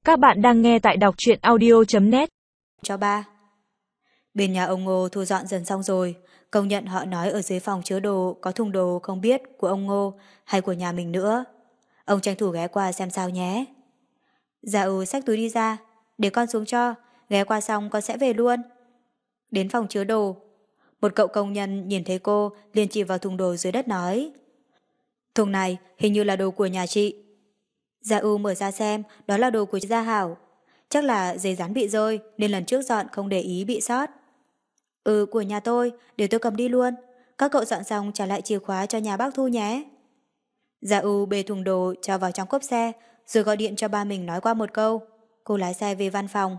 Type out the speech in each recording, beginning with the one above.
Các bạn đang nghe tại đọc truyện audio.net. Cho ba. Bên nhà ông Ngô thu dọn dần xong rồi, công nhận họ nói ở dưới phòng chứa đồ có thùng đồ không biết của ông Ngô hay của nhà mình nữa. Ông tranh thủ ghé qua xem sao nhé. Dạ xách túi đi ra, để con xuống cho, ghé qua xong con sẽ về luôn. Đến phòng chứa đồ, một cậu công nhân nhìn thấy cô liền chỉ vào thùng đồ dưới đất nói: Thùng này hình như là đồ của nhà chị. Dạ mở ra xem, đó là đồ của Gia Hảo. Chắc là giấy dán bị rơi nên lần trước dọn không để ý bị sót. Của nhà tôi, để tôi cầm đi luôn. Các cậu dọn xong trả lại chìa khóa cho nhà bác Thu nhé. Dạ bê thùng đồ cho vào trong cốp xe, rồi gọi điện cho ba mình nói qua một câu. Cô lái xe về văn phòng.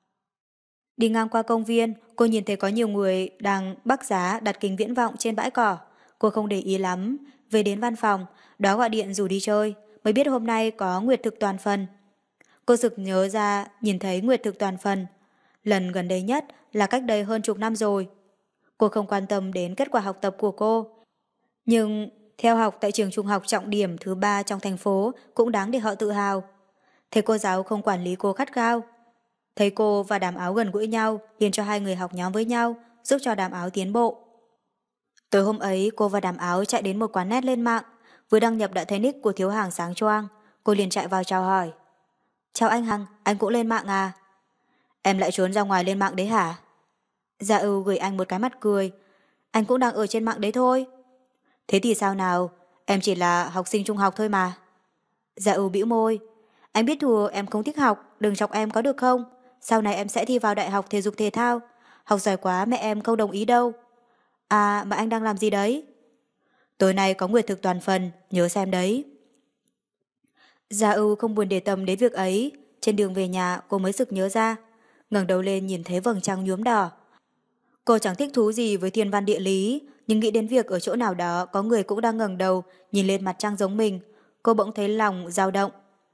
Đi ngang qua công viên, cô nhìn thấy có nhiều người đang bắc giá đặt kính viễn vọng trên bãi cỏ. Cô không để ý lắm. Về đến văn phòng, đó gọi điện rủ đi chơi, mới biết hôm nay có nguyệt thực toàn phần. Cô sực nhớ ra nhìn thấy nguyệt thực toàn phần. Lần gần đây nhất là cách đây hơn chục năm rồi. Cô không quan tâm đến kết quả học tập của cô. Nhưng theo học tại trường trung học trọng điểm thứ 3 trong thành phố cũng đáng để họ tự hào. Thầy cô giáo không quản lý cô khắt gao. Thấy cô và Đàm Áo gần gũi nhau, liền cho hai người học nhóm với nhau, giúp cho Đàm Áo tiến bộ. Tối hôm ấy, cô và Đàm Áo chạy đến một quán net lên mạng, vừa đăng nhập đã thấy nick của thiếu hàng sáng choang. Cô liền chạy vào chào hỏi. Chào anh Hằng, anh cũng lên mạng à? Em lại trốn ra ngoài lên mạng đấy hả? Dạ gửi anh một cái mặt cười. Anh cũng đang ở trên mạng đấy thôi. Thế thì sao nào, em chỉ là học sinh trung học thôi mà. Dạ bĩu môi. Anh biết thùa em không thích học, đừng chọc em có được không? Sau này em sẽ thi vào đại học thể dục thể thao. Học giỏi quá mẹ em không đồng ý đâu. À mà anh đang làm gì đấy? Tối nay có nguyệt thực toàn phần, nhớ xem đấy. Dạ không buồn để tâm đến việc ấy. Trên đường về nhà cô mới sực nhớ ra. Ngẩng đầu lên nhìn thấy vầng trăng nhuốm đỏ. Cô chẳng thích thú gì với thiên văn địa lý, nhưng nghĩ đến việc ở chỗ nào đó có người cũng đang ngẩng đầu nhìn lên mặt trăng giống mình, cô bỗng thấy lòng dao động.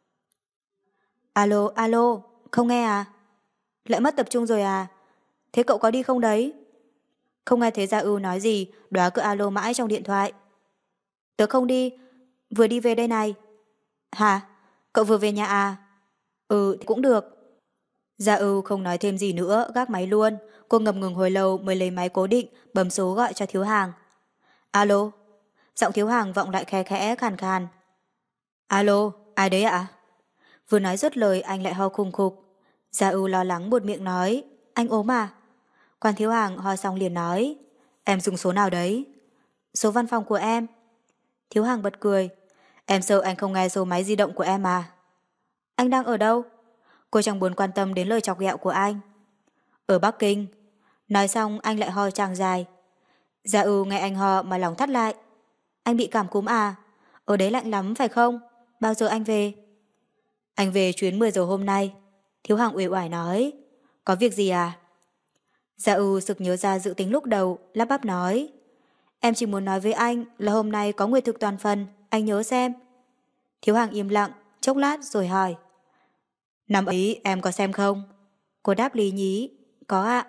Alo, alo, không nghe à? Lại mất tập trung rồi à? Thế cậu có đi không đấy? Không nghe thấy Gia Ưu nói gì, Đóa cứ alo mãi trong điện thoại. Tớ không đi, vừa đi về đây này. Hả? Cậu vừa về nhà à? Thì cũng được. Gia Ưu không nói thêm gì nữa, gác máy luôn. Cô ngập ngừng hồi lâu mới lấy máy cố định, bấm số gọi cho thiếu hàng. Alo? Giọng thiếu hàng vọng lại khe khẽ khàn khàn. Alo, ai đấy ạ? Vừa nói dứt lời anh lại ho khùng khục. Gia Ưu lo lắng buột miệng nói. Anh ốm à? Quan thiếu hàng ho xong liền nói. Em dùng số nào đấy? Số văn phòng của em. Thiếu hàng bật cười. Em sợ anh không nghe số máy di động của em à? Anh đang ở đâu? Cô chẳng buồn quan tâm đến lời chọc ghẹo của anh. Ở Bắc Kinh. Nói xong anh lại ho chàng dài. Gia Ưu nghe anh ho mà lòng thắt lại. Anh bị cảm cúm à? Ở đấy lạnh lắm phải không? Bao giờ anh về? Anh về chuyến 10 giờ hôm nay. Thiếu hàng uể oải nói. Có việc gì à? Gia Ưu sực nhớ ra dự tính lúc đầu, lắp bắp nói. Em chỉ muốn nói với anh là hôm nay có nguyệt thực toàn phần, anh nhớ xem. Thiếu hàng im lặng, chốc lát rồi hỏi. Năm ấy em có xem không? Cô đáp lý nhí. Có ạ.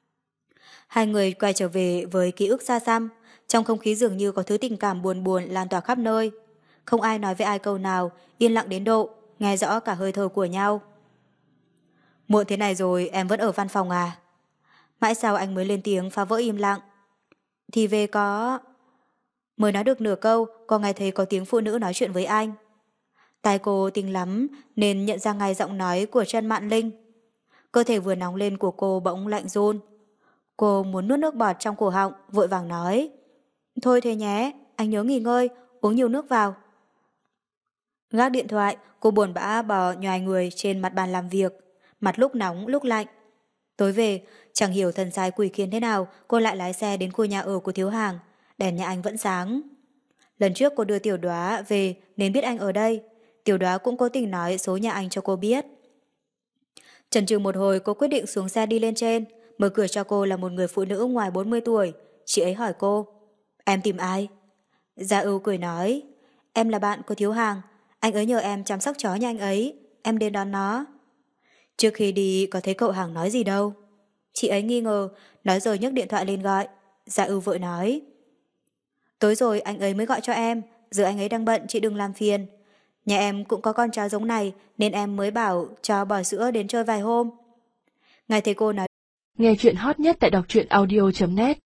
Hai người quay trở về với ký ức xa xăm, trong không khí dường như có thứ tình cảm buồn buồn lan tỏa khắp nơi. Không ai nói với ai câu nào, yên lặng đến độ, nghe rõ cả hơi thở của nhau. Muộn thế này rồi em vẫn ở văn phòng à? Mãi sau anh mới lên tiếng phá vỡ im lặng. Thì về có... Mới nói được nửa câu, có nghe thấy có tiếng phụ nữ nói chuyện với anh. Tai cô tinh lắm nên nhận ra ngay giọng nói của Trân Mạn Linh. Cơ thể vừa nóng lên của cô bỗng lạnh run. Cô muốn nuốt nước bọt trong cổ họng, vội vàng nói. Thôi thế nhé, anh nhớ nghỉ ngơi, uống nhiều nước vào. Gác điện thoại, cô buồn bã bò nhoài người trên mặt bàn làm việc, mặt lúc nóng lúc lạnh. Tối về, chẳng hiểu thần sai quỷ khiến thế nào, cô lại lái xe đến khu nhà ở của thiếu hàng. Đèn nhà anh vẫn sáng. Lần trước cô đưa Tiểu Đóa về nên biết anh ở đây. Tiểu Đóa cũng cố tình nói số nhà anh cho cô biết. Chần chừ một hồi cô quyết định xuống xe đi lên trên. Mở cửa cho cô là một người phụ nữ ngoài 40 tuổi. Chị ấy hỏi cô. Em tìm ai? Gia Ưu cười nói. Em là bạn của thiếu hàng. Anh ấy nhờ em chăm sóc chó nhà anh ấy. Em đến đón nó. Trước khi đi có thấy cậu hàng nói gì đâu. Chị ấy nghi ngờ, nói rồi nhấc điện thoại lên gọi. Gia Ưu vội nói. Tối rồi anh ấy mới gọi cho em. Giờ anh ấy đang bận chị đừng làm phiền. Nhà em cũng có con chó giống này nên em mới bảo cho bò sữa đến chơi vài hôm. Nghe thấy cô nói Nghe chuyện hot nhất tại đọc truyện audio.net